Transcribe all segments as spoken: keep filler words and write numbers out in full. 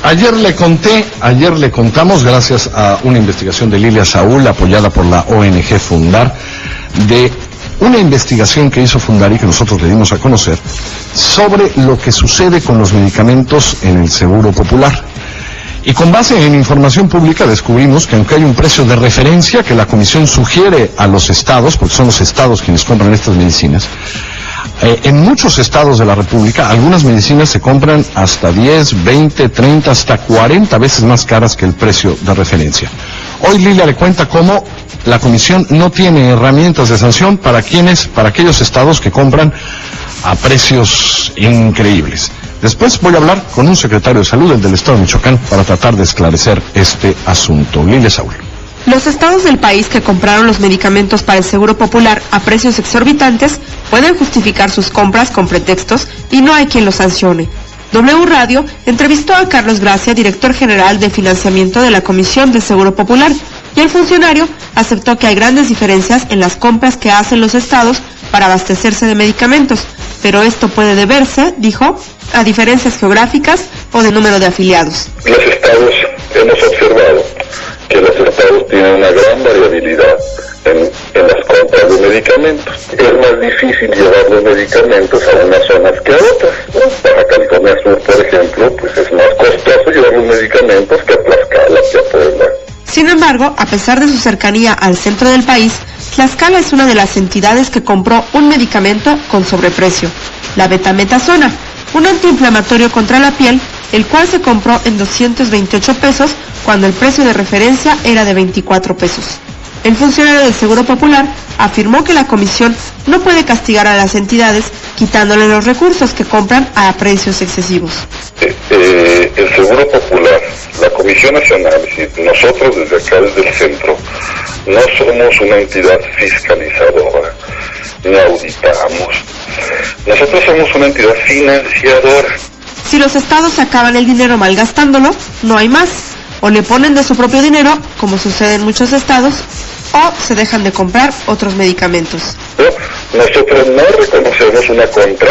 Ayer le conté, ayer le contamos, gracias a una investigación de Lilia Saúl, apoyada por la O N G Fundar, de una investigación que hizo Fundar y que nosotros le dimos a conocer, sobre lo que sucede con los medicamentos en el Seguro Popular. Y con base en información pública descubrimos que aunque hay un precio de referencia que la Comisión sugiere a los estados, porque son los estados quienes compran estas medicinas, Eh, en muchos estados de la República, algunas medicinas se compran hasta diez, veinte, treinta, hasta cuarenta veces más caras que el precio de referencia. Hoy Lilia le cuenta cómo la Comisión no tiene herramientas de sanción para quienes, para aquellos estados que compran a precios increíbles. Después voy a hablar con un secretario de Salud, el del Estado de Michoacán, para tratar de esclarecer este asunto. Lilia Saúl. Los estados del país que compraron los medicamentos para el Seguro Popular a precios exorbitantes pueden justificar sus compras con pretextos y no hay quien los sancione. W Radio entrevistó a Carlos Gracia, director general de financiamiento de la Comisión del Seguro Popular, y el funcionario aceptó que hay grandes diferencias en las compras que hacen los estados para abastecerse de medicamentos, pero esto puede deberse, dijo, a diferencias geográficas o de número de afiliados. Los estados hemos observado que los estados tienen una gran variabilidad en, en las compras de medicamentos. Es más difícil llevar los medicamentos a unas zonas que a otras, ¿no? Baja California Sur, por ejemplo, pues es más costoso llevar los medicamentos que a Tlaxcala, que a Puebla. Sin embargo, a pesar de su cercanía al centro del país, Tlaxcala es una de las entidades que compró un medicamento con sobreprecio, la betametasona, un antiinflamatorio contra la piel, el cual se compró en doscientos veintiocho pesos cuando el precio de referencia era de veinticuatro pesos. El funcionario del Seguro Popular afirmó que la Comisión no puede castigar a las entidades quitándole los recursos que compran a precios excesivos. Eh, eh, el Seguro Popular, la Comisión Nacional, es decir, nosotros desde acá, desde el centro, no somos una entidad fiscalizadora, ni auditamos. Nosotros somos una entidad financiadora. Si los estados acaban el dinero malgastándolo, no hay más. O le ponen de su propio dinero, como sucede en muchos estados, o se dejan de comprar otros medicamentos. No, nosotros no reconocemos una compra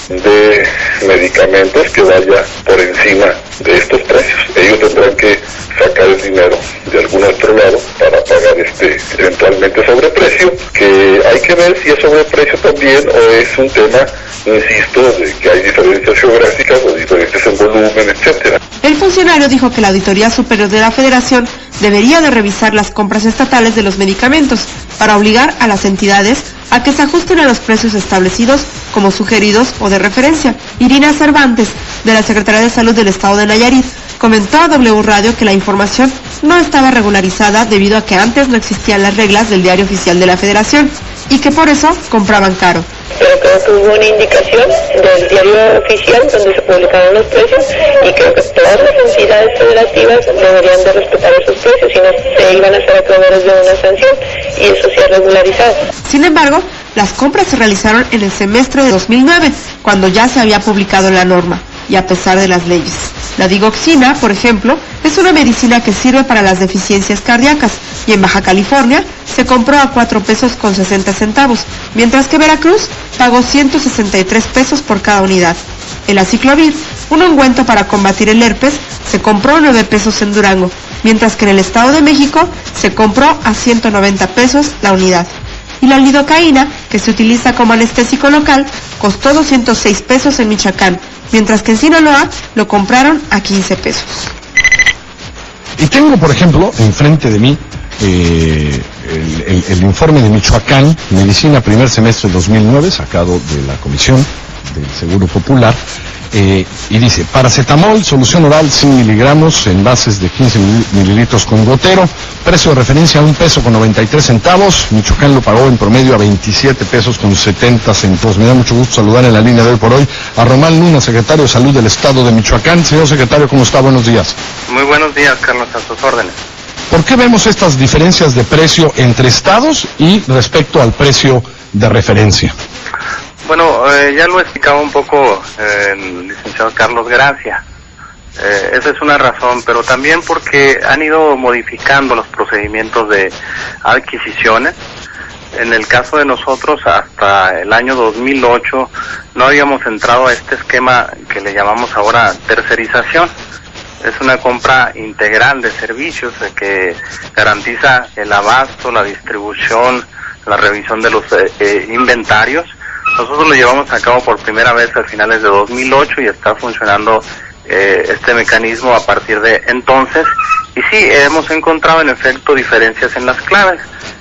de medicamentos que vaya por encima de estos precios. Ellos tendrán que sacar el dinero de algún otro lado para pagar este eventualmente sobreprecio, que hay que ver si es sobreprecio también o es un tema, insisto, de que hay diferencias geográficas o diferencias en volumen, etcétera. El funcionario dijo que la Auditoría Superior de la Federación debería de revisar las compras estatales de los medicamentos para obligar a las entidades a que se ajusten a los precios establecidos como sugeridos o de referencia. Irina Cervantes, de la Secretaría de Salud del Estado de Nayarit, comentó a W Radio que la información no estaba regularizada debido a que antes no existían las reglas del Diario Oficial de la Federación y que por eso compraban caro. Pero creo que hubo una indicación del Diario Oficial donde se publicaron los precios y creo que todas las entidades federativas deberían de respetar esos precios y no se iban a ser acreedores de una sanción, y eso sí es regularizado. Sin embargo, las compras se realizaron en el semestre de dos mil nueve, cuando ya se había publicado la norma, y a pesar de las leyes. La digoxina, por ejemplo, es una medicina que sirve para las deficiencias cardíacas, y en Baja California se compró a cuatro pesos con sesenta centavos, mientras que Veracruz pagó ciento sesenta y tres pesos por cada unidad. El aciclovir, un ungüento para combatir el herpes, se compró a nueve pesos en Durango, mientras que en el Estado de México se compró a ciento noventa pesos la unidad. Y la lidocaína, que se utiliza como anestésico local, costó doscientos seis pesos en Michoacán, mientras que en Sinaloa lo compraron a quince pesos. Y tengo, por ejemplo, enfrente de mí eh, el, el, el informe de Michoacán, Medicina, primer semestre de dos mil nueve, sacado de la Comisión del Seguro Popular, eh, y dice: paracetamol, solución oral cien miligramos, envases de quince mililitros con gotero, precio de referencia un peso con noventa y tres centavos, Michoacán lo pagó en promedio a veintisiete pesos con setenta centavos. Me da mucho gusto saludar en la línea de hoy por hoy a Román Luna, secretario de Salud del Estado de Michoacán. Señor secretario, ¿cómo está? Buenos días. Muy buenos días, Carlos, a sus órdenes. ¿Por qué vemos estas diferencias de precio entre estados y respecto al precio de referencia? Bueno, eh, ya lo explicaba un poco eh, el licenciado Carlos Gracia. Eh, esa es una razón, pero también porque han ido modificando los procedimientos de adquisiciones. En el caso de nosotros, hasta el año dos mil ocho no habíamos entrado a este esquema que le llamamos ahora tercerización. es una compra integral de servicios eh, que garantiza el abasto, la distribución, la revisión de los eh, eh, inventarios. Nosotros lo llevamos a cabo por primera vez a finales de dos mil ocho y está funcionando eh, este mecanismo a partir de entonces. Y sí, hemos encontrado en efecto diferencias en las claves.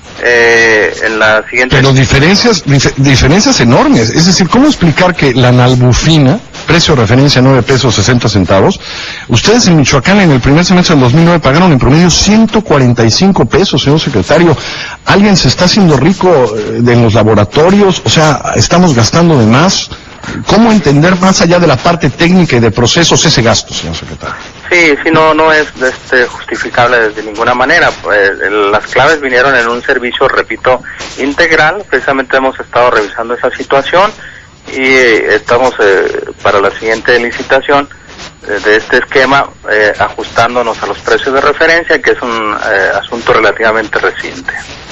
Eh, en la siguiente... Pero diferencias, dif diferencias enormes. Es decir, ¿cómo explicar que la nalbufina, precio de referencia nueve pesos sesenta centavos, ustedes en Michoacán en el primer semestre del dos mil nueve pagaron en promedio ciento cuarenta y cinco pesos, señor secretario? ¿Alguien se está haciendo rico en los laboratorios? O sea, ¿estamos gastando de más? ¿Cómo entender más allá de la parte técnica y de procesos ese gasto, señor secretario? Sí, sí, no, no es este, justificable de ninguna manera. Eh, las claves vinieron en un servicio, repito, integral. Precisamente hemos estado revisando esa situación y eh, estamos eh, para la siguiente licitación eh, de este esquema eh, ajustándonos a los precios de referencia, que es un eh, asunto relativamente reciente.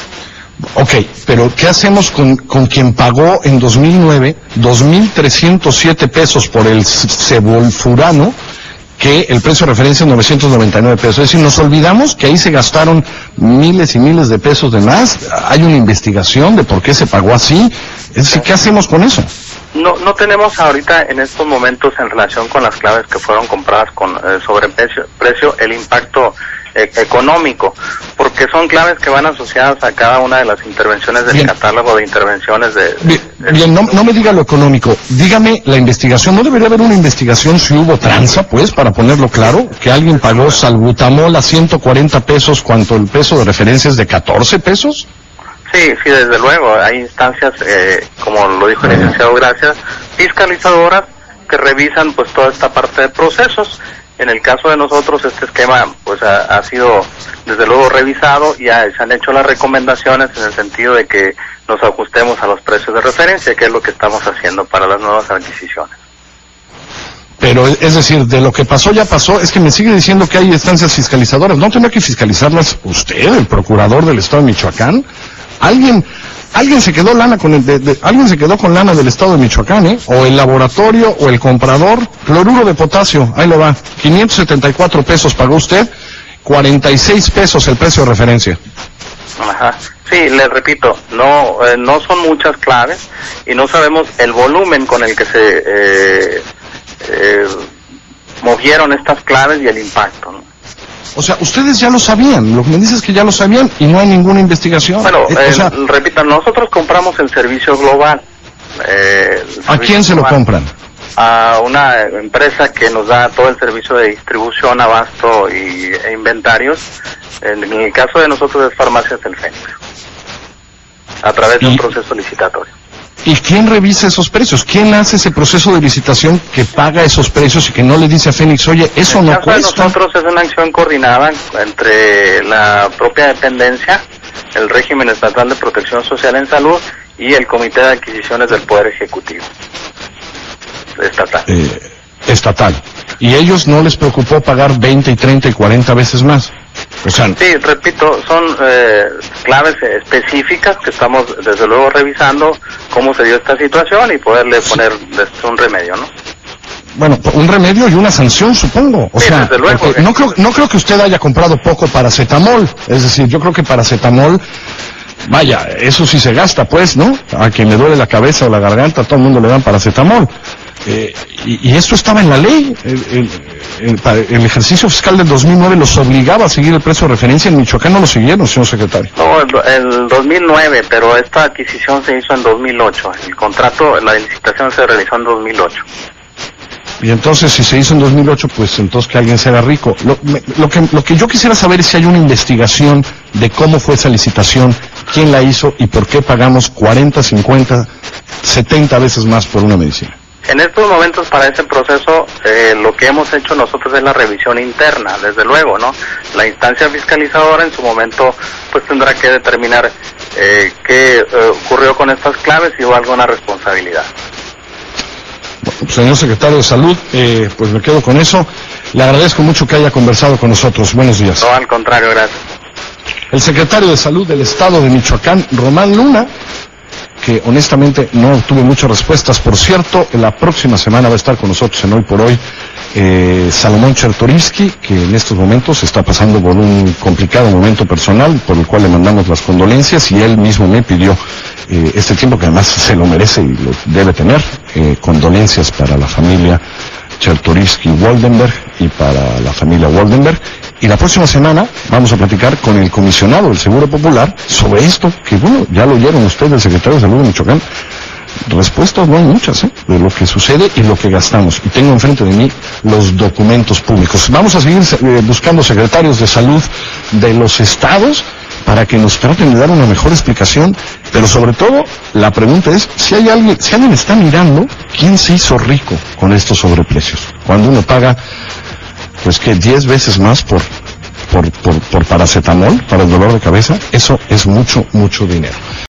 Ok, pero ¿qué hacemos con, con quien pagó en dos mil nueve dos mil trescientos siete pesos por el cebolfurano, que el precio de referencia es novecientos noventa y nueve pesos? Es decir, nos olvidamos que ahí se gastaron miles y miles de pesos de más. Hay una investigación de por qué se pagó así. Es decir, ¿qué hacemos con eso? No, no tenemos ahorita en estos momentos en relación con las claves que fueron compradas con eh, sobreprecio precio, el impacto eh, económico, porque son claves que van asociadas a cada una de las intervenciones del bien. catálogo de intervenciones de... Bien, de, bien no, no me diga lo económico, dígame la investigación. ¿No debería haber una investigación si hubo tranza, pues, para ponerlo claro? Que alguien pagó salbutamol a ciento cuarenta pesos cuando el peso de referencia es de catorce pesos. Sí, sí, desde luego. Hay instancias, eh, como lo dijo el licenciado Gracias, fiscalizadoras que revisan pues toda esta parte de procesos. En el caso de nosotros, este esquema pues ha, ha sido desde luego revisado y ha, se han hecho las recomendaciones en el sentido de que nos ajustemos a los precios de referencia, que es lo que estamos haciendo para las nuevas adquisiciones. Pero, es decir, de lo que pasó ya pasó. Es que me sigue diciendo que hay instancias fiscalizadoras. ¿No tendrá que fiscalizarlas usted, el procurador del Estado de Michoacán? Alguien, alguien se quedó lana con el, de, de, alguien se quedó con lana del Estado de Michoacán, ¿eh? O el laboratorio o el comprador. Cloruro de potasio, ahí lo va. quinientos setenta y cuatro pesos pagó usted, cuarenta y seis pesos el precio de referencia. Ajá. Sí, les repito, no, eh, no son muchas claves y no sabemos el volumen con el que se eh, eh, movieron estas claves y el impacto, ¿no? O sea, ustedes ya lo sabían, lo que me dices es que ya lo sabían y no hay ninguna investigación. Bueno, eh, eh, o sea, repito, nosotros compramos el servicio global. Eh, el servicio ¿A quién se global, lo compran? A una empresa que nos da todo el servicio de distribución, abasto y, e inventarios. En, en el caso de nosotros es Farmacias del Fénix, a través de un proceso licitatorio. ¿Y quién revisa esos precios? ¿Quién hace ese proceso de licitación que paga esos precios y que no le dice a Fénix, oye, eso no cuesta? En el caso de nosotros es una acción coordinada entre la propia dependencia, el régimen estatal de protección social en salud y el comité de adquisiciones del Poder Ejecutivo estatal. Eh, estatal. ¿Y ellos no les preocupó pagar veinte y treinta y cuarenta veces más? O sea, sí, repito, son eh, claves específicas que estamos desde luego revisando cómo se dio esta situación y poderle poner sí. un remedio, ¿no? Bueno, un remedio y una sanción, supongo. O sí, sea, desde luego, eh. no creo, no creo que usted haya comprado poco paracetamol. Es decir, yo creo que paracetamol, vaya, eso sí se gasta, pues, ¿no? A quien le duele la cabeza o la garganta, a todo el mundo le dan paracetamol. Eh, y, y esto estaba en la ley. El, el, el, el ejercicio fiscal del dos mil nueve los obligaba a seguir el precio de referencia. En Michoacán no lo siguieron, señor secretario. No, el, el dos mil nueve, pero esta adquisición se hizo en dos mil ocho. El contrato, la licitación se realizó en dos mil ocho. Y entonces, si se hizo en dos mil ocho, pues entonces que alguien se haga rico. Lo, me, lo, que, lo que yo quisiera saber es si hay una investigación de cómo fue esa licitación, quién la hizo y por qué pagamos cuarenta, cincuenta, setenta veces más por una medicina. En estos momentos, para ese proceso, eh, lo que hemos hecho nosotros es la revisión interna, desde luego, ¿no? La instancia fiscalizadora en su momento, pues tendrá que determinar eh, qué eh, ocurrió con estas claves y hubo alguna responsabilidad. Bueno, señor secretario de Salud, eh, pues me quedo con eso. Le agradezco mucho que haya conversado con nosotros. Buenos días. No, al contrario, gracias. El secretario de Salud del Estado de Michoacán, Román Luna, que honestamente no obtuve muchas respuestas. Por cierto, la próxima semana va a estar con nosotros en Hoy por Hoy eh, Salomón Chertorivsky, que en estos momentos está pasando por un complicado momento personal, por el cual le mandamos las condolencias, y él mismo me pidió eh, este tiempo, que además se lo merece y lo debe tener, eh, condolencias para la familia Chertorivsky-Woldenberg y para la familia Woldenberg. Y la próxima semana vamos a platicar con el comisionado del Seguro Popular sobre esto, que bueno, ya lo oyeron ustedes, el secretario de Salud de Michoacán. Respuestas no hay muchas, ¿eh?, de lo que sucede y lo que gastamos. Y tengo enfrente de mí los documentos públicos. Vamos a seguir eh, buscando secretarios de salud de los estados para que nos traten de dar una mejor explicación, pero sobre todo la pregunta es si hay alguien, si alguien está mirando quién se hizo rico con estos sobreprecios. Cuando uno paga, pues que diez veces más por, por, por, por paracetamol para el dolor de cabeza, eso es mucho, mucho dinero.